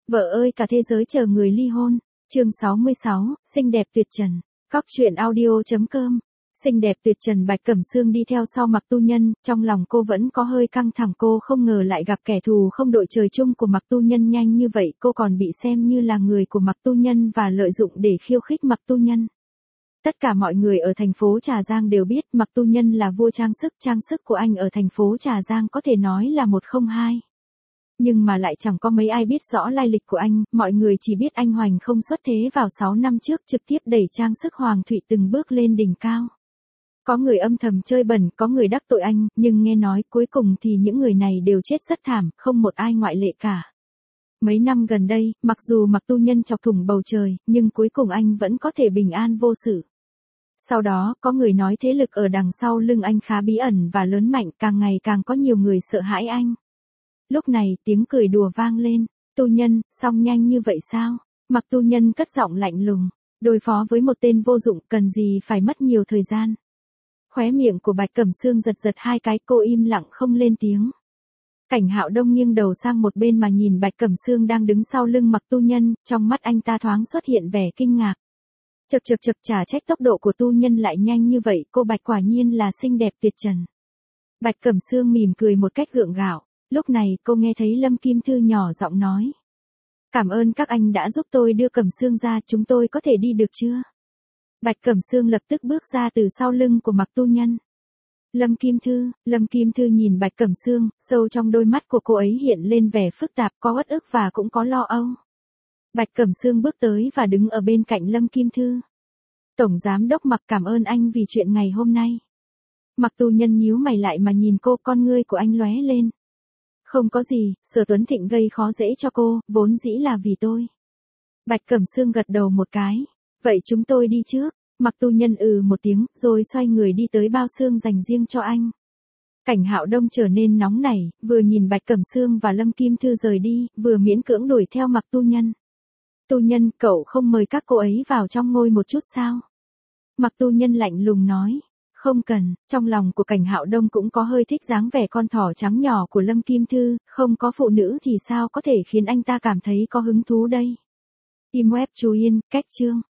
Vợ ơi cả thế giới chờ người ly hôn. Chương 66, xinh đẹp tuyệt trần. Cóc truyện audio.com. Xinh đẹp tuyệt trần Bạch Cẩm Sương đi theo sau Mạc Tu Nhân, trong lòng cô vẫn có hơi căng thẳng, cô không ngờ lại gặp kẻ thù không đội trời chung của Mạc Tu Nhân nhanh như vậy, cô còn bị xem như là người của Mạc Tu Nhân và lợi dụng để khiêu khích Mạc Tu Nhân. Tất cả mọi người ở thành phố Trà Giang đều biết Mạc Tu Nhân là vua trang sức của anh ở thành phố Trà Giang có thể nói là một không hai. Nhưng mà lại chẳng có mấy ai biết rõ lai lịch của anh, mọi người chỉ biết anh hoành không xuất thế vào 6 năm trước trực tiếp đẩy trang sức Hoàng Thụy từng bước lên đỉnh cao. Có người âm thầm chơi bẩn, có người đắc tội anh, nhưng nghe nói cuối cùng thì những người này đều chết rất thảm, không một ai ngoại lệ cả. Mấy năm gần đây, mặc dù Mạc Tu Nhân chọc thủng bầu trời, nhưng cuối cùng anh vẫn có thể bình an vô sự. Sau đó, có người nói thế lực ở đằng sau lưng anh khá bí ẩn và lớn mạnh, càng ngày càng có nhiều người sợ hãi anh. Lúc này tiếng cười đùa vang lên, Tu Nhân, xong nhanh như vậy sao? Mạc Tu Nhân cất giọng lạnh lùng, đối phó với một tên vô dụng cần gì phải mất nhiều thời gian. Khóe miệng của Bạch Cẩm Sương giật giật hai cái, cô im lặng không lên tiếng. Cảnh Hạo Đông nghiêng đầu sang một bên mà nhìn Bạch Cẩm Sương đang đứng sau lưng Mạc Tu Nhân, trong mắt anh ta thoáng xuất hiện vẻ kinh ngạc. Chật chả trách tốc độ của Tu Nhân lại nhanh như vậy, cô Bạch quả nhiên là xinh đẹp tuyệt trần. Bạch Cẩm Sương mỉm cười một cách gượng gạo. Lúc này cô nghe thấy Lâm Kim Thư nhỏ giọng nói. Cảm ơn các anh đã giúp tôi đưa Cẩm Sương ra, chúng tôi có thể đi được chưa? Bạch Cẩm Sương lập tức bước ra từ sau lưng của Mạc Tu Nhân. Lâm Kim Thư nhìn Bạch Cẩm Sương, sâu trong đôi mắt của cô ấy hiện lên vẻ phức tạp, có uất ức và cũng có lo âu. Bạch Cẩm Sương bước tới và đứng ở bên cạnh Lâm Kim Thư. Tổng Giám đốc Mạc cảm ơn anh vì chuyện ngày hôm nay. Mạc Tu Nhân nhíu mày lại mà nhìn cô, con ngươi của anh lóe lên. Không có gì, Sở Tuấn Thịnh gây khó dễ cho cô, vốn dĩ là vì tôi. Bạch Cẩm Sương gật đầu một cái. Vậy chúng tôi đi trước. Mạc Tu Nhân một tiếng, rồi xoay người đi tới bao xương dành riêng cho anh. Cảnh Hạo Đông trở nên nóng nảy, vừa nhìn Bạch Cẩm Sương và Lâm Kim Thư rời đi, vừa miễn cưỡng đuổi theo Mạc Tu Nhân. Tu Nhân, cậu không mời các cô ấy vào trong ngôi một chút sao? Mạc Tu Nhân lạnh lùng nói. Không cần, trong lòng của Cảnh Hạo Đông cũng có hơi thích dáng vẻ con thỏ trắng nhỏ của Lâm Kim Thư, không có phụ nữ thì sao có thể khiến anh ta cảm thấy có hứng thú đây. Tim web chú yên, cách chương.